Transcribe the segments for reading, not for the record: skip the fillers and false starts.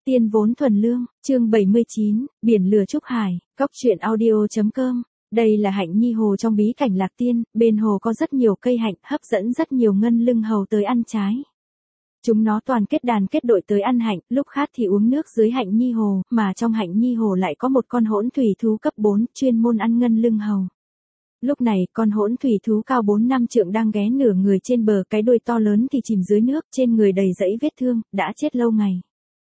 Tiên vốn thuần lương, chương 79, Biển lửa Trúc Hải, Cóc truyện audio.com. Đây là hạnh nhi hồ trong bí cảnh Lạc Tiên, bên hồ có rất nhiều cây hạnh hấp dẫn rất nhiều ngân lưng hầu tới ăn trái. Chúng nó toàn kết đàn kết đội tới ăn hạnh, lúc khát thì uống nước dưới hạnh nhi hồ, mà trong hạnh nhi hồ lại có một con hỗn thủy thú cấp 4 chuyên môn ăn ngân lưng hầu. Lúc này, con hỗn thủy thú cao 4-5 trượng đang ghé nửa người trên bờ, cái đuôi to lớn thì chìm dưới nước, trên người đầy dẫy vết thương, đã chết lâu ngày.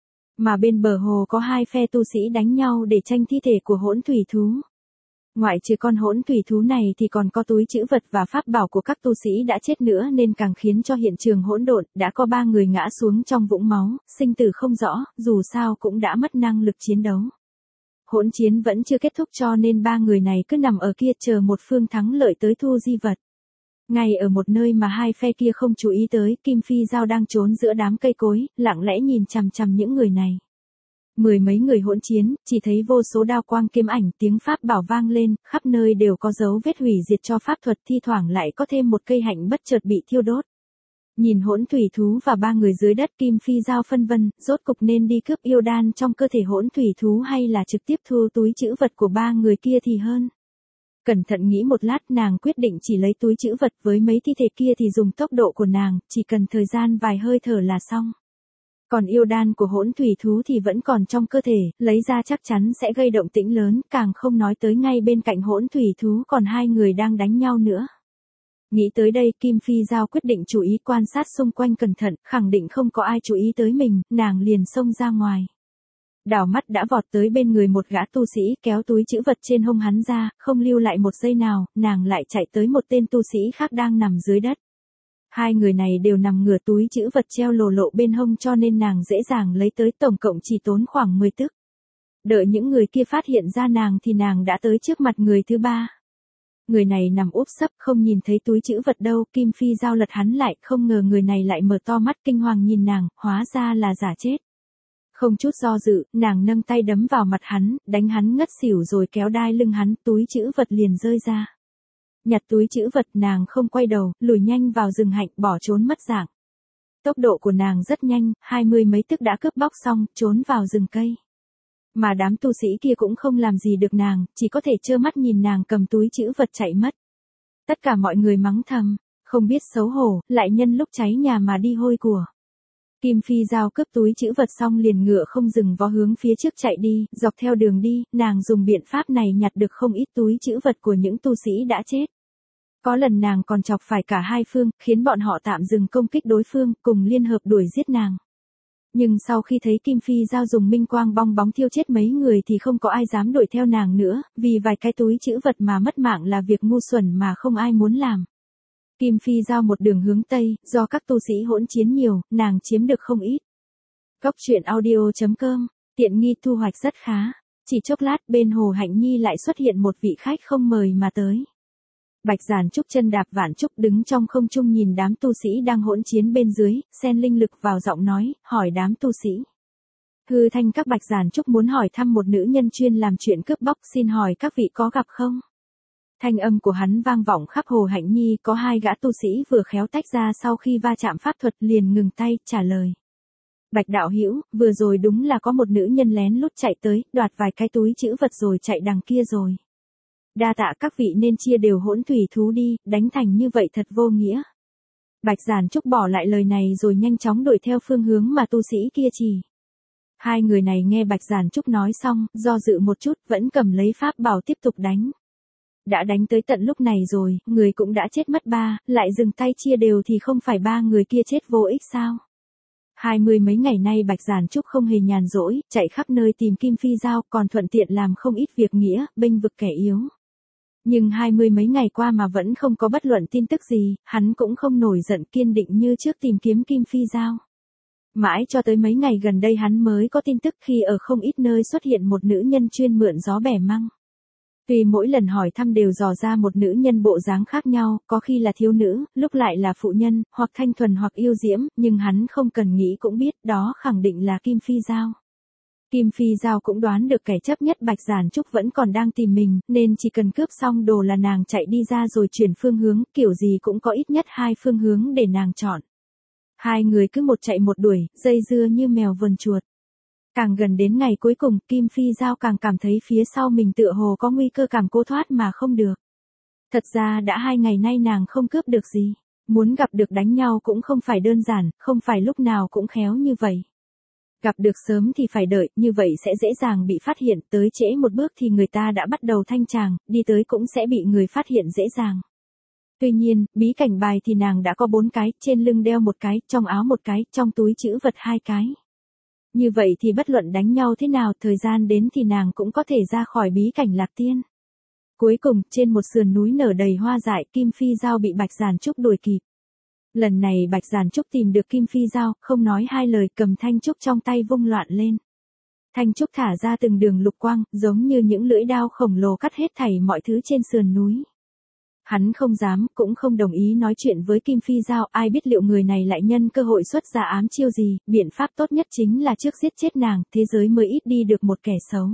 Mà bên bờ hồ có hai phe tu sĩ đánh nhau để tranh thi thể của hỗn thủy thú. Ngoại trừ con hỗn thủy thú này thì còn có túi trữ vật và pháp bảo của các tu sĩ đã chết nữa, nên càng khiến cho hiện trường hỗn độn. Đã có 3 người ngã xuống trong vũng máu, sinh tử không rõ, dù sao cũng đã mất năng lực chiến đấu. Hỗn chiến vẫn chưa kết thúc cho nên 3 người này cứ nằm ở kia chờ một phương thắng lợi tới thu di vật. Ngay ở một nơi mà hai phe kia không chú ý tới, Kim Phi Dao đang trốn giữa đám cây cối, lặng lẽ nhìn chằm chằm những người này. Mười mấy người hỗn chiến, chỉ thấy vô số đao quang kiếm ảnh, tiếng pháp bảo vang lên, khắp nơi đều có dấu vết hủy diệt cho pháp thuật, thi thoảng lại có thêm một cây hạnh bất chợt bị thiêu đốt. Nhìn hỗn thủy thú và 3 người dưới đất, Kim Phi Dao phân vân, rốt cục nên đi cướp yêu đan trong cơ thể hỗn thủy thú hay là trực tiếp thu túi trữ vật của 3 người kia thì hơn. Cẩn thận nghĩ một lát, nàng quyết định chỉ lấy túi trữ vật, với mấy thi thể kia thì dùng tốc độ của nàng, chỉ cần thời gian vài hơi thở là xong. Còn yêu đan của hỗn thủy thú thì vẫn còn trong cơ thể, lấy ra chắc chắn sẽ gây động tĩnh lớn, càng không nói tới ngay bên cạnh hỗn thủy thú còn 2 người đang đánh nhau nữa. Nghĩ tới đây, Kim Phi Dao quyết định chú ý quan sát xung quanh cẩn thận, khẳng định không có ai chú ý tới mình, nàng liền xông ra ngoài. Đảo mắt đã vọt tới bên người một gã tu sĩ, kéo túi trữ vật trên hông hắn ra, không lưu lại một giây nào, nàng lại chạy tới một tên tu sĩ khác đang nằm dưới đất. 2 người này đều nằm ngửa, túi trữ vật treo lồ lộ bên hông cho nên nàng dễ dàng lấy tới, tổng cộng chỉ tốn khoảng 10 tức. Đợi những người kia phát hiện ra nàng thì nàng đã tới trước mặt người thứ 3. Người này nằm úp sấp, không nhìn thấy túi trữ vật đâu, Kim Phi Dao lật hắn lại, không ngờ người này lại mở to mắt kinh hoàng nhìn nàng, hóa ra là giả chết. Không chút do dự, nàng nâng tay đấm vào mặt hắn, đánh hắn ngất xỉu rồi kéo đai lưng hắn, túi trữ vật liền rơi ra. Nhặt túi trữ vật, nàng không quay đầu, lùi nhanh vào rừng hạnh, bỏ trốn mất dạng. Tốc độ của nàng rất nhanh, 20 mấy tức đã cướp bóc xong, trốn vào rừng cây. Mà đám tu sĩ kia cũng không làm gì được nàng, chỉ có thể trơ mắt nhìn nàng cầm túi trữ vật chạy mất. Tất cả mọi người mắng thầm, không biết xấu hổ, lại nhân lúc cháy nhà mà đi hôi của. Kim Phi Dao cướp túi trữ vật xong liền ngựa không dừng vó hướng phía trước chạy đi, dọc theo đường đi, nàng dùng biện pháp này nhặt được không ít túi trữ vật của những tu sĩ đã chết. Có lần nàng còn chọc phải cả hai phương, khiến bọn họ tạm dừng công kích đối phương, cùng liên hợp đuổi giết nàng. Nhưng sau khi thấy Kim Phi Dao dùng minh quang bong bóng thiêu chết mấy người thì không có ai dám đuổi theo nàng nữa, vì vài cái túi trữ vật mà mất mạng là việc ngu xuẩn mà không ai muốn làm. Kim Phi Dao một đường hướng Tây, do các tu sĩ hỗn chiến nhiều, nàng chiếm được không ít. Cóc truyện audio.com, tiện nghi thu hoạch rất khá. Chỉ chốc lát, bên hồ Hạnh Nhi lại xuất hiện một vị khách không mời mà tới. Bạch Giản Trúc chân đạp vạn trúc đứng trong không trung nhìn đám tu sĩ đang hỗn chiến bên dưới, xen linh lực vào giọng nói, hỏi đám tu sĩ. Hư thanh các Bạch Giản Trúc muốn hỏi thăm một nữ nhân chuyên làm chuyện cướp bóc, xin hỏi các vị có gặp không? Thanh âm của hắn vang vọng khắp hồ Hạnh Nhi, có 2 gã tu sĩ vừa khéo tách ra sau khi va chạm pháp thuật liền ngừng tay, trả lời. Bạch đạo hữu, vừa rồi đúng là có một nữ nhân lén lút chạy tới, đoạt vài cái túi trữ vật rồi chạy đằng kia rồi. Đa tạ các vị nên chia đều hỗn thủy thú đi, đánh thành như vậy thật vô nghĩa. Bạch Giản Trúc bỏ lại lời này rồi nhanh chóng đuổi theo phương hướng mà tu sĩ kia chỉ. 2 người này nghe Bạch Giản Trúc nói xong, do dự một chút, vẫn cầm lấy pháp bảo tiếp tục đánh. Đã đánh tới tận lúc này rồi, người cũng đã chết mất 3, lại dừng tay chia đều thì không phải 3 người kia chết vô ích sao? 20 mấy ngày nay Bạch Giản Trúc không hề nhàn rỗi, chạy khắp nơi tìm Kim Phi Dao, còn thuận tiện làm không ít việc nghĩa, bênh vực kẻ yếu. Nhưng 20 mấy ngày qua mà vẫn không có bất luận tin tức gì, hắn cũng không nổi giận, kiên định như trước tìm kiếm Kim Phi Dao. Mãi cho tới mấy ngày gần đây hắn mới có tin tức khi ở không ít nơi xuất hiện một nữ nhân chuyên mượn gió bẻ măng. Tuy mỗi lần hỏi thăm đều dò ra một nữ nhân bộ dáng khác nhau, có khi là thiếu nữ, lúc lại là phụ nhân, hoặc thanh thuần hoặc yêu diễm, nhưng hắn không cần nghĩ cũng biết đó khẳng định là Kim Phi Dao. Kim Phi Dao cũng đoán được kẻ chấp nhất Bạch Giản Trúc vẫn còn đang tìm mình, nên chỉ cần cướp xong đồ là nàng chạy đi ra rồi chuyển phương hướng, kiểu gì cũng có ít nhất 2 phương hướng để nàng chọn. 2 người cứ một chạy một đuổi, dây dưa như mèo vờn chuột. Càng gần đến ngày cuối cùng, Kim Phi Giao càng cảm thấy phía sau mình tựa hồ có nguy cơ cảm cố thoát mà không được. Thật ra đã 2 ngày nay nàng không cướp được gì. Muốn gặp được đánh nhau cũng không phải đơn giản, không phải lúc nào cũng khéo như vậy. Gặp được sớm thì phải đợi, như vậy sẽ dễ dàng bị phát hiện, tới trễ một bước thì người ta đã bắt đầu thanh tràng, đi tới cũng sẽ bị người phát hiện dễ dàng. Tuy nhiên, bí cảnh bài thì nàng đã có 4 cái, trên lưng đeo 1 cái, trong áo 1 cái, trong túi trữ vật 2 cái. Như vậy thì bất luận đánh nhau thế nào, thời gian đến thì nàng cũng có thể ra khỏi bí cảnh Lạc Tiên. Cuối cùng, trên một sườn núi nở đầy hoa dại, Kim Phi Giao bị Bạch Giản Trúc đuổi kịp. Lần này Bạch Giản Trúc tìm được Kim Phi Giao, không nói hai lời, cầm thanh trúc trong tay vung loạn lên. Thanh trúc thả ra từng đường lục quang, giống như những lưỡi đao khổng lồ cắt hết thảy mọi thứ trên sườn núi. Hắn không dám, cũng không đồng ý nói chuyện với Kim Phi Giao, ai biết liệu người này lại nhân cơ hội xuất ra ám chiêu gì, biện pháp tốt nhất chính là trước giết chết nàng, thế giới mới ít đi được một kẻ xấu.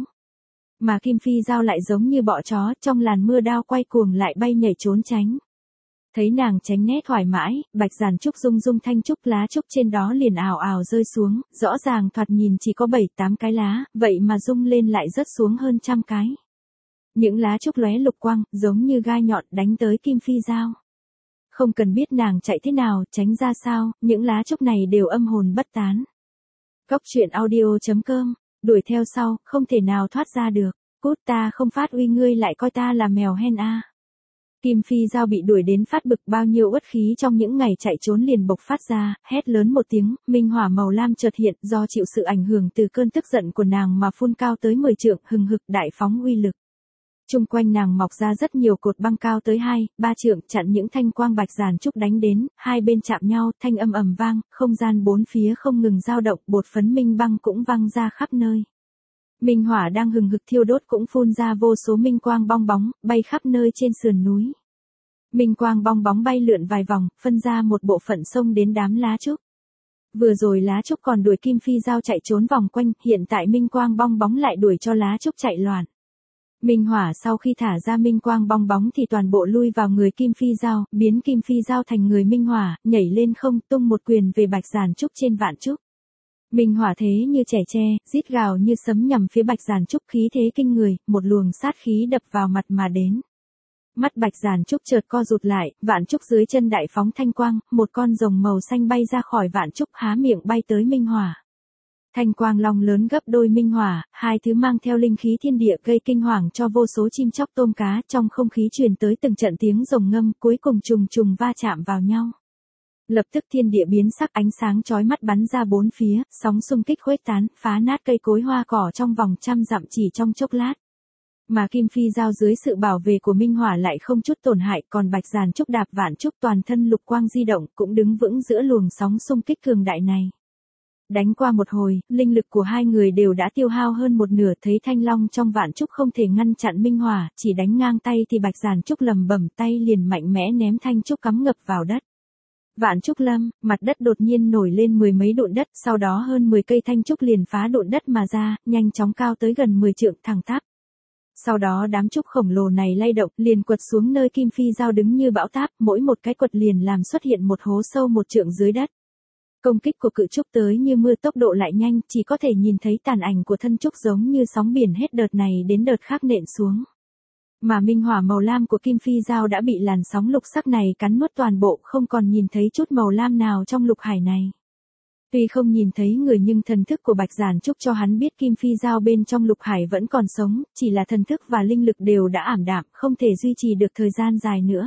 Mà Kim Phi Giao lại giống như bọ chó, trong làn mưa đao quay cuồng lại bay nhảy trốn tránh. Thấy nàng tránh né thoải mái, Bạch Giản Trúc rung rung thanh trúc, lá trúc trên đó liền ào ào rơi xuống, rõ ràng thoạt nhìn chỉ có 7-8 cái lá, vậy mà rung lên lại rớt xuống hơn 100 cái. Những lá trúc lóe lục quang, giống như gai nhọn đánh tới Kim Phi Giao. Không cần biết nàng chạy thế nào, tránh ra sao, những lá trúc này đều âm hồn bất tán. Cốc truyện audio.com, đuổi theo sau, không thể nào thoát ra được. Cút, ta không phát uy ngươi lại coi ta là mèo hen a. Kim Phi Giao bị đuổi đến phát bực, bao nhiêu uất khí trong những ngày chạy trốn liền bộc phát ra, hét lớn một tiếng, minh hỏa màu lam chợt hiện, do chịu sự ảnh hưởng từ cơn tức giận của nàng mà phun cao tới 10 trượng, hừng hực đại phóng uy lực. Chung quanh nàng mọc ra rất nhiều cột băng cao tới 2-3 trượng, chặn những thanh quang Bạch Giản Trúc đánh đến, hai bên chạm nhau, thanh âm ầm vang, không gian bốn phía không ngừng dao động, bột phấn minh băng cũng văng ra khắp nơi. Minh hỏa đang hừng hực thiêu đốt cũng phun ra vô số minh quang bong bóng, bay khắp nơi trên sườn núi. Minh quang bong bóng bay lượn vài vòng, phân ra một bộ phận xông đến đám lá trúc. Vừa rồi lá trúc còn đuổi Kim Phi Giao chạy trốn vòng quanh, hiện tại minh quang bong bóng lại đuổi cho lá trúc chạy loạn. Minh hỏa sau khi thả ra minh quang bong bóng thì toàn bộ lui vào người Kim Phi Giao, biến Kim Phi Giao thành người minh hỏa, nhảy lên không, tung một quyền về Bạch Giản Trúc trên vạn trúc. Minh hỏa thế như trẻ tre, rít gào như sấm nhằm phía Bạch Giản Trúc, khí thế kinh người, một luồng sát khí đập vào mặt mà đến. Mắt Bạch Giản Trúc chợt co rụt lại, vạn trúc dưới chân đại phóng thanh quang, một con rồng màu xanh bay ra khỏi vạn trúc, há miệng bay tới minh hỏa. Thanh quang long lớn gấp đôi minh hỏa, hai thứ mang theo linh khí thiên địa gây kinh hoàng cho vô số chim chóc tôm cá, trong không khí truyền tới từng trận tiếng rồng ngâm, cuối cùng trùng trùng va chạm vào nhau. Lập tức thiên địa biến sắc, ánh sáng chói mắt bắn ra bốn phía, sóng xung kích khuếch tán, phá nát cây cối hoa cỏ trong vòng 100 dặm chỉ trong chốc lát. Mà Kim Phi Giao dưới sự bảo vệ của minh hỏa lại không chút tổn hại, còn Bạch Giản Trúc đạp vạn trúc toàn thân lục quang di động, cũng đứng vững giữa luồng sóng xung kích cường đại này. Đánh qua một hồi, linh lực của hai người đều đã tiêu hao hơn một nửa, thấy thanh long trong vạn trúc không thể ngăn chặn minh hỏa, chỉ đánh ngang tay thì Bạch Giản Trúc lầm bẩm tay liền mạnh mẽ ném thanh trúc cắm ngập vào đất. Vạn trúc lâm, mặt đất đột nhiên nổi lên 10 mấy đụn đất, sau đó hơn 10 cây thanh trúc liền phá đụn đất mà ra, nhanh chóng cao tới gần 10 trượng thẳng tắp. Sau đó đám trúc khổng lồ này lay động, liền quật xuống nơi Kim Phi Giao đứng như bão táp, mỗi một cái quật liền làm xuất hiện một hố sâu 1 trượng dưới đất. Công kích của cự trúc tới như mưa, tốc độ lại nhanh, chỉ có thể nhìn thấy tàn ảnh của thân trúc giống như sóng biển hết đợt này đến đợt khác nện xuống. Mà minh hỏa màu lam của Kim Phi Giao đã bị làn sóng lục sắc này cắn nuốt toàn bộ, không còn nhìn thấy chút màu lam nào trong lục hải này. Tuy không nhìn thấy người nhưng thần thức của Bạch Giản Trúc cho hắn biết Kim Phi Giao bên trong lục hải vẫn còn sống, chỉ là thần thức và linh lực đều đã ảm đạm, không thể duy trì được thời gian dài nữa.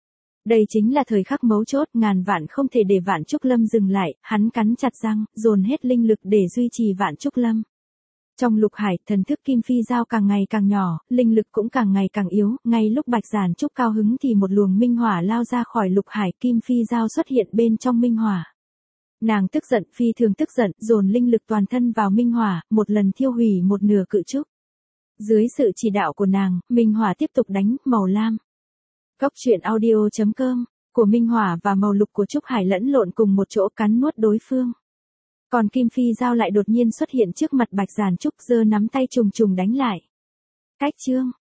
Đây chính là thời khắc mấu chốt, ngàn vạn không thể để vạn trúc lâm dừng lại, hắn cắn chặt răng, dồn hết linh lực để duy trì vạn trúc lâm. Trong lục hải, thần thức Kim Phi Giao càng ngày càng nhỏ, linh lực cũng càng ngày càng yếu, ngay lúc Bạch Giản Trúc cao hứng thì một luồng minh hỏa lao ra khỏi lục hải, Kim Phi Giao xuất hiện bên trong minh hỏa. Nàng tức giận, phi thường tức giận, dồn linh lực toàn thân vào minh hỏa, một lần thiêu hủy một nửa cự trúc. Dưới sự chỉ đạo của nàng, minh hỏa tiếp tục đánh, màu lam. Cốc truyện audio.com, của minh hỏa và màu lục của trúc hải lẫn lộn cùng một chỗ cắn nuốt đối phương. Còn Kim Phi Giao lại đột nhiên xuất hiện trước mặt Bạch Giản Trúc, giơ nắm tay trùng trùng đánh lại. Cách chương